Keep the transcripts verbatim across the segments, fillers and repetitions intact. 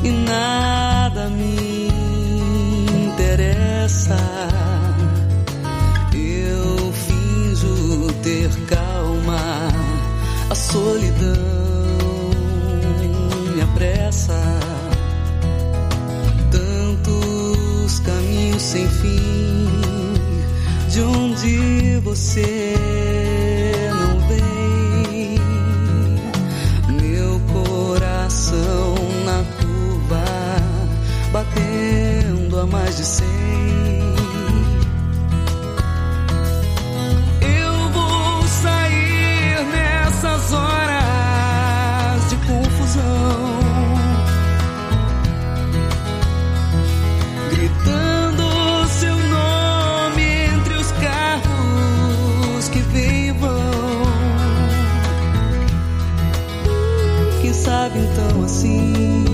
e nada me interessa. Eu finjo ter calma, a solidão me apressa. Tantos caminhos sem fim, de onde você não vem. Meu coração na curva, batendo a mais de cem. Eu vou sair nessas horas de confusão, gritando seu nome entre os carros que vêm e vão. Quem sabe então assim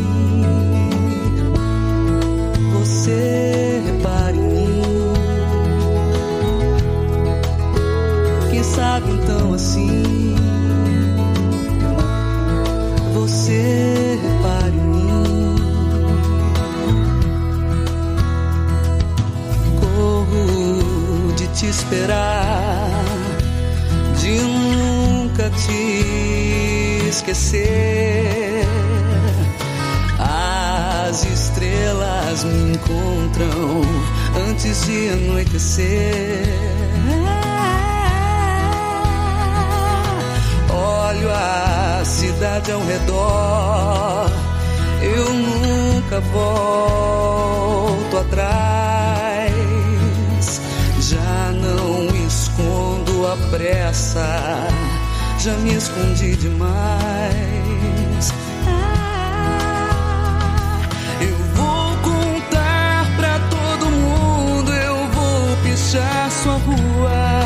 você repare em mim. Quem sabe então assim você repare em mim. Corro de te esperar, de nunca te esquecer. As estrelas me encontram antes de anoitecer. Olho a cidade ao redor, eu nunca volto atrás. Já não escondo a pressa, já me escondi demais. Eu vou contar pra todo mundo, eu vou pichar sua rua,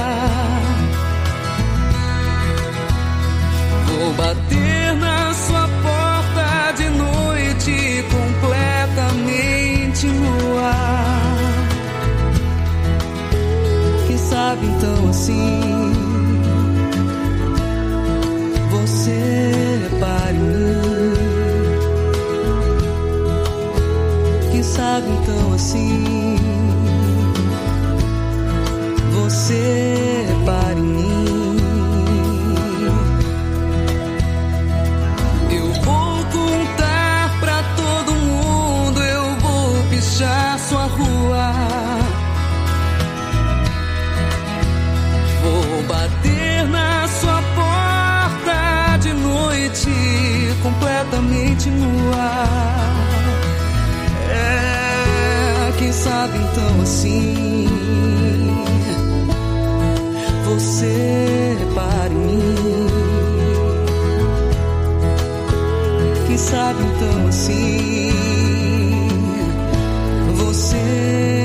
vou bater na sua porta de noite, completamente nua. Quem sabe então assim você repare em mim. Quem sabe então assim você repare em mim. Eu vou contar pra todo mundo, eu vou pichar sua rua, vou bater na sua porta de noite, completamente nua. É, quem sabe então assim você repare em mim. Quem sabe então assim você